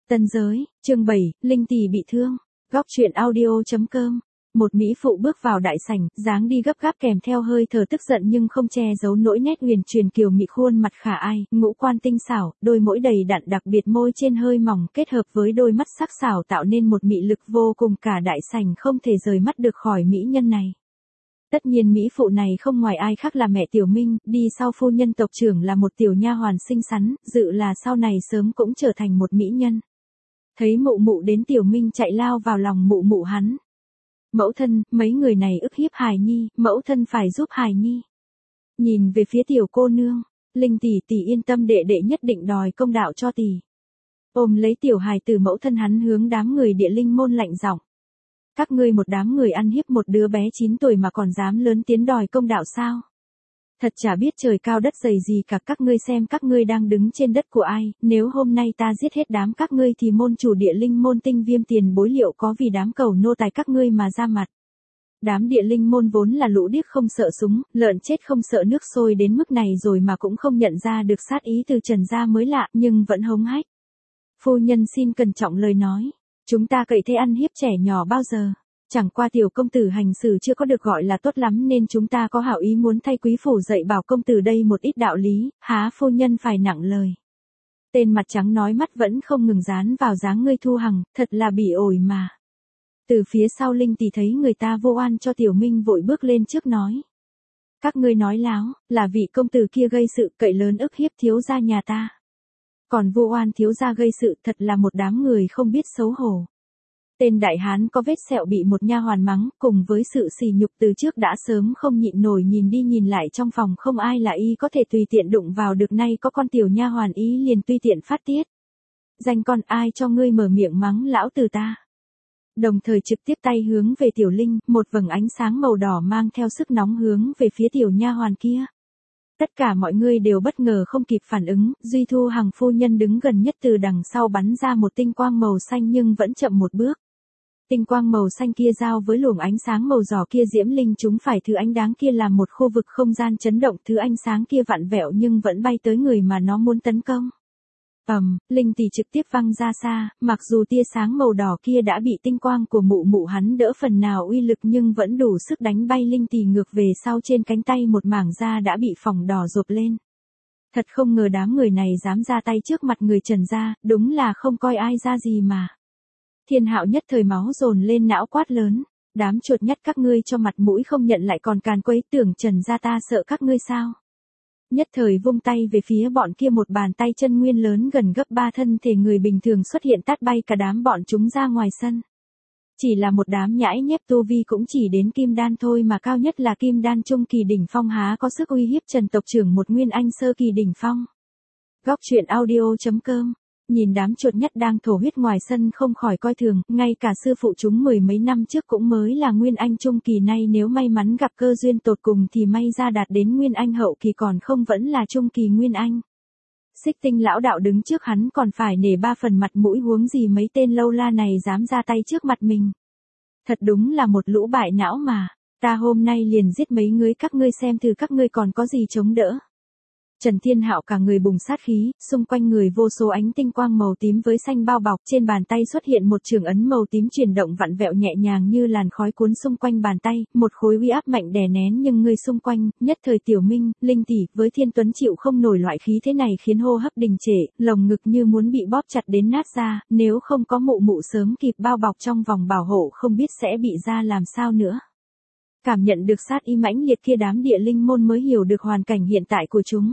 Tân giới, chương 7, Linh tỷ bị thương. Góc truyện audio.com. Một mỹ phụ bước vào đại sảnh, dáng đi gấp gáp kèm theo hơi thở tức giận nhưng không che giấu nỗi nét huyền truyền kiều mị khuôn mặt khả ai, ngũ quan tinh xảo, đôi mũi đầy đặn đặc biệt môi trên hơi mỏng kết hợp với đôi mắt sắc sảo tạo nên một mị lực vô cùng, cả đại sảnh không thể rời mắt được khỏi mỹ nhân này. Tất nhiên mỹ phụ này không ngoài ai khác là mẹ Tiểu Minh, đi sau phu nhân tộc trưởng là một tiểu nha hoàn xinh xắn, dự là sau này sớm cũng trở thành một mỹ nhân. Thấy mụ mụ đến Tiểu Minh chạy lao vào lòng mụ mụ hắn. Mẫu thân, mấy người này ức hiếp hài nhi, mẫu thân phải giúp hài nhi. Nhìn về phía tiểu cô nương, Linh tỷ tỷ yên tâm, đệ đệ nhất định đòi công đạo cho tỷ. Ôm lấy tiểu hài từ mẫu thân hắn hướng đám người Địa Linh môn lạnh giọng. Các ngươi một đám người ăn hiếp một đứa bé 9 tuổi mà còn dám lớn tiếng đòi công đạo sao? Thật chả biết trời cao đất dày gì cả, các ngươi xem các ngươi đang đứng trên đất của ai, nếu hôm nay ta giết hết đám các ngươi thì môn chủ Địa Linh môn Tinh Viêm tiền bối liệu có vì đám cầu nô tài các ngươi mà ra mặt. Đám Địa Linh môn vốn là lũ điếc không sợ súng, lợn chết không sợ nước sôi đến mức này rồi mà cũng không nhận ra được sát ý từ Trần gia mới lạ, nhưng vẫn hống hách. Phu nhân xin cẩn trọng lời nói, chúng ta cậy thế ăn hiếp trẻ nhỏ bao giờ? Chẳng qua tiểu công tử hành xử chưa có được gọi là tốt lắm nên chúng ta có hảo ý muốn thay quý phủ dạy bảo công tử đây một ít đạo lý, há phu nhân phải nặng lời. Tên mặt trắng nói mắt vẫn không ngừng dán vào dáng ngươi Thu Hằng, thật là bỉ ổi mà. Từ phía sau Linh tỷ thấy người ta vô oan cho Tiểu Minh vội bước lên trước nói. Các ngươi nói láo, là vị công tử kia gây sự cậy lớn ức hiếp thiếu gia nhà ta. Còn vô oan thiếu gia gây sự, thật là một đám người không biết xấu hổ. Tên đại hán có vết sẹo bị một nha hoàn mắng, cùng với sự sỉ nhục từ trước đã sớm không nhịn nổi, nhìn đi nhìn lại trong phòng không ai là y có thể tùy tiện đụng vào được, nay có con tiểu nha hoàn ý liền tùy tiện phát tiết. Danh con, ai cho ngươi mở miệng mắng lão tử ta? Đồng thời trực tiếp tay hướng về Tiểu Linh, một vầng ánh sáng màu đỏ mang theo sức nóng hướng về phía tiểu nha hoàn kia. Tất cả mọi người đều bất ngờ không kịp phản ứng, duy Thu Hằng phu nhân đứng gần nhất từ đằng sau bắn ra một tinh quang màu xanh nhưng vẫn chậm một bước. Tinh quang màu xanh kia giao với luồng ánh sáng màu đỏ kia diễm linh chúng phải thứ ánh đáng kia làm một khu vực không gian chấn động, thứ ánh sáng kia vặn vẹo nhưng vẫn bay tới người mà nó muốn tấn công. Linh tỷ trực tiếp văng ra xa, mặc dù tia sáng màu đỏ kia đã bị tinh quang của mụ mụ hắn đỡ phần nào uy lực nhưng vẫn đủ sức đánh bay Linh tỷ ngược về sau, trên cánh tay một mảng da đã bị phỏng đỏ rộp lên. Thật không ngờ đám người này dám ra tay trước mặt người Trần gia, đúng là không coi ai ra gì mà. Thiên Hạo nhất thời máu dồn lên não quát lớn, đám chuột nhắt các ngươi cho mặt mũi không nhận lại còn càn quấy, tưởng Trần gia ta sợ các ngươi sao? Nhất thời vung tay về phía bọn kia, một bàn tay chân nguyên lớn gần gấp 3 thân thể người bình thường xuất hiện tát bay cả đám bọn chúng ra ngoài sân. Chỉ là một đám nhãi nhép tu vi cũng chỉ đến kim đan thôi mà cao nhất là kim đan trung kỳ đỉnh phong há có sức uy hiếp Trần tộc trưởng một nguyên anh sơ kỳ đỉnh phong. Góc truyện audio.com. Nhìn đám chuột nhắt đang thổ huyết ngoài sân không khỏi coi thường, ngay cả sư phụ chúng mười mấy năm trước cũng mới là nguyên anh trung kỳ, nay nếu may mắn gặp cơ duyên tột cùng thì may ra đạt đến nguyên anh hậu kỳ, còn không vẫn là trung kỳ nguyên anh. Xích Tinh lão đạo đứng trước hắn còn phải nể 3 phần mặt mũi, huống gì mấy tên lâu la này dám ra tay trước mặt mình. Thật đúng là một lũ bại não mà, ta hôm nay liền giết mấy người các ngươi xem thử các ngươi còn có gì chống đỡ. Trần Thiên Hạo cả người bùng sát khí, xung quanh người vô số ánh tinh quang màu tím với xanh bao bọc, trên bàn tay xuất hiện một trường ấn màu tím chuyển động vặn vẹo nhẹ nhàng như làn khói cuốn xung quanh bàn tay, một khối uy áp mạnh đè nén nhưng người xung quanh, nhất thời Tiểu Minh, Linh tỷ với Thiên Tuấn chịu không nổi loại khí thế này khiến hô hấp đình trệ, lồng ngực như muốn bị bóp chặt đến nát ra, nếu không có mụ mụ sớm kịp bao bọc trong vòng bảo hộ không biết sẽ bị ra làm sao nữa. Cảm nhận được sát ý mãnh liệt kia, đám Địa Linh môn mới hiểu được hoàn cảnh hiện tại của chúng.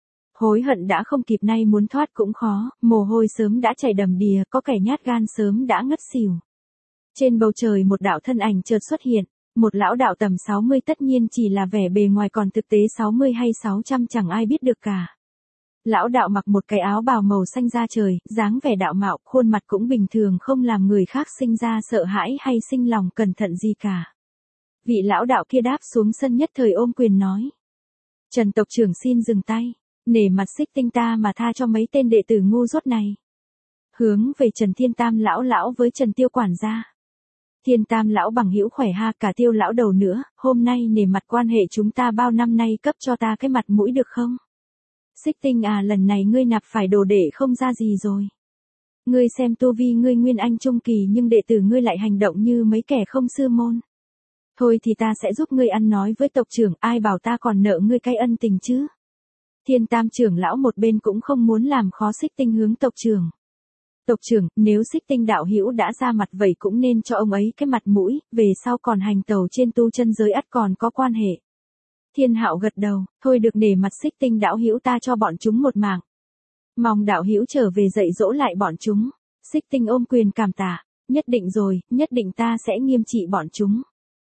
Hối hận đã không kịp, nay muốn thoát cũng khó, mồ hôi sớm đã chảy đầm đìa, có kẻ nhát gan sớm đã ngất xỉu. Trên bầu trời một đạo thân ảnh chợt xuất hiện, một lão đạo tầm 60, tất nhiên chỉ là vẻ bề ngoài còn thực tế 60 hay 600 chẳng ai biết được cả. Lão đạo mặc một cái áo bào màu xanh da trời, dáng vẻ đạo mạo, khuôn mặt cũng bình thường không làm người khác sinh ra sợ hãi hay sinh lòng cẩn thận gì cả. Vị lão đạo kia đáp xuống sân nhất thời ôm quyền nói. Trần tộc trưởng xin dừng tay. Nể mặt Xích Tinh ta mà tha cho mấy tên đệ tử ngu dốt này. Hướng về Trần Thiên Tam lão với Trần Tiêu quản gia. Thiên Tam lão bằng hữu khỏe ha, cả Tiêu lão đầu nữa, hôm nay nể mặt quan hệ chúng ta bao năm nay cấp cho ta cái mặt mũi được không? Xích Tinh à, lần này ngươi nạp phải đồ đệ không ra gì rồi. Ngươi xem tu vi ngươi nguyên anh trung kỳ nhưng đệ tử ngươi lại hành động như mấy kẻ không sư môn. Thôi thì ta sẽ giúp ngươi ăn nói với tộc trưởng, ai bảo ta còn nợ ngươi cái ân tình chứ. Thiên Tam trưởng lão một bên cũng không muốn làm khó Xích Tinh hướng tộc trưởng. Tộc trưởng, nếu Xích Tinh đạo hữu đã ra mặt vậy cũng nên cho ông ấy cái mặt mũi, về sau còn hành tẩu trên tu chân giới ắt còn có quan hệ. Thiên Hạo gật đầu, thôi được nể mặt Xích Tinh đạo hữu ta cho bọn chúng một mạng. Mong đạo hữu trở về dạy dỗ lại bọn chúng. Xích Tinh ôm quyền cảm tạ, nhất định rồi, nhất định ta sẽ nghiêm trị bọn chúng.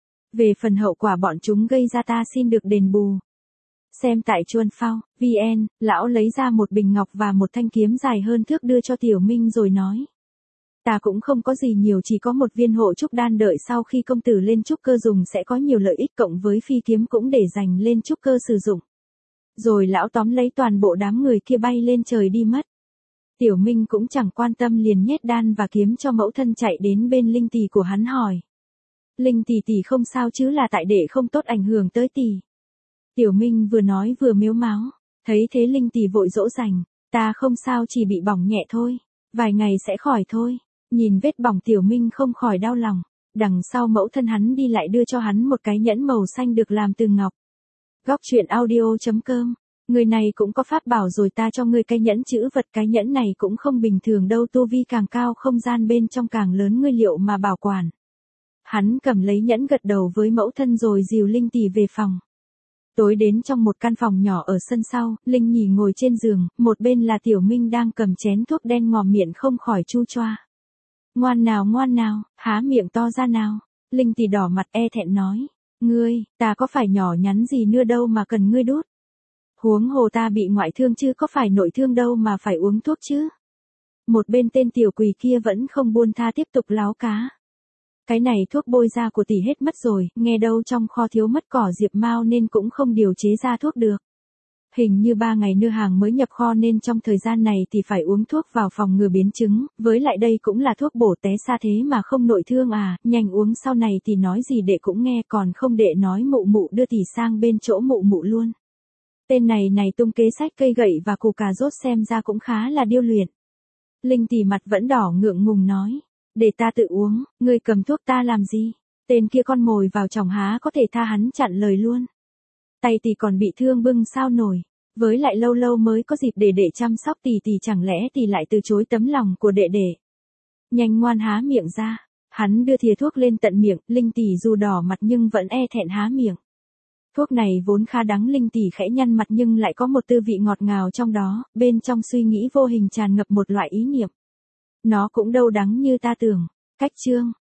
Về phần hậu quả bọn chúng gây ra ta xin được đền bù. Xem tại Chuan Phao, VN, lão lấy ra một bình ngọc và một thanh kiếm dài hơn thước đưa cho Tiểu Minh rồi nói. Ta cũng không có gì nhiều, chỉ có một viên hộ trúc đan, đợi sau khi công tử lên trúc cơ dùng sẽ có nhiều lợi ích, cộng với phi kiếm cũng để dành lên trúc cơ sử dụng. Rồi lão tóm lấy toàn bộ đám người kia bay lên trời đi mất. Tiểu Minh cũng chẳng quan tâm, liền nhét đan và kiếm cho mẫu thân, chạy đến bên Linh tỷ của hắn hỏi. Linh tỷ tỷ không sao chứ, là tại đệ không tốt ảnh hưởng tới tỷ. Tiểu Minh vừa nói vừa mếu máo, thấy thế Linh tỷ vội dỗ dành, ta không sao, chỉ bị bỏng nhẹ thôi, vài ngày sẽ khỏi thôi. Nhìn vết bỏng Tiểu Minh không khỏi đau lòng, đằng sau mẫu thân hắn đi lại đưa cho hắn một cái nhẫn màu xanh được làm từ ngọc. Góc truyện audio.com, người này cũng có pháp bảo rồi, ta cho ngươi cái nhẫn chữ vật, cái nhẫn này cũng không bình thường đâu, tu vi càng cao không gian bên trong càng lớn, ngươi liệu mà bảo quản. Hắn cầm lấy nhẫn gật đầu với mẫu thân rồi dìu Linh tỷ về phòng. Tối đến trong một căn phòng nhỏ ở sân sau, Linh Nhỉ ngồi trên giường, một bên là Tiểu Minh đang cầm chén thuốc đen ngòm miệng không khỏi chu choa. Ngoan nào, há miệng to ra nào. Linh tỷ đỏ mặt e thẹn nói, ngươi, ta có phải nhỏ nhắn gì nữa đâu mà cần ngươi đút. Huống hồ ta bị ngoại thương chứ có phải nội thương đâu mà phải uống thuốc chứ. Một bên tên tiểu quỷ kia vẫn không buông tha tiếp tục láo cá. Cái này thuốc bôi da của tỷ hết mất rồi, nghe đâu trong kho thiếu mất cỏ diệp mao nên cũng không điều chế ra thuốc được. Hình như 3 ngày nữa hàng mới nhập kho nên trong thời gian này thì phải uống thuốc vào phòng ngừa biến chứng, với lại đây cũng là thuốc bổ té xa thế mà không nội thương à, nhanh uống, sau này thì nói gì đệ cũng nghe, còn không đệ nói mụ mụ đưa tỷ sang bên chỗ mụ mụ luôn. Tên này tung kế sách cây gậy và củ cà rốt xem ra cũng khá là điêu luyện. Linh tỷ mặt vẫn đỏ ngượng ngùng nói. Để ta tự uống, ngươi cầm thuốc ta làm gì? Tên kia con mồi vào chồng há có thể tha hắn chặn lời luôn. Tay tỷ còn bị thương bưng sao nổi. Với lại lâu lâu mới có dịp để chăm sóc tỷ, chẳng lẽ tỷ lại từ chối tấm lòng của đệ? Nhanh ngoan há miệng ra. Hắn đưa thìa thuốc lên tận miệng, Linh tỷ dù đỏ mặt nhưng vẫn e thẹn há miệng. Thuốc này vốn khá đắng, Linh tỷ khẽ nhăn mặt nhưng lại có một tư vị ngọt ngào trong đó, bên trong suy nghĩ vô hình tràn ngập một loại ý niệm. Nó cũng đâu đắng như ta tưởng. Cách chương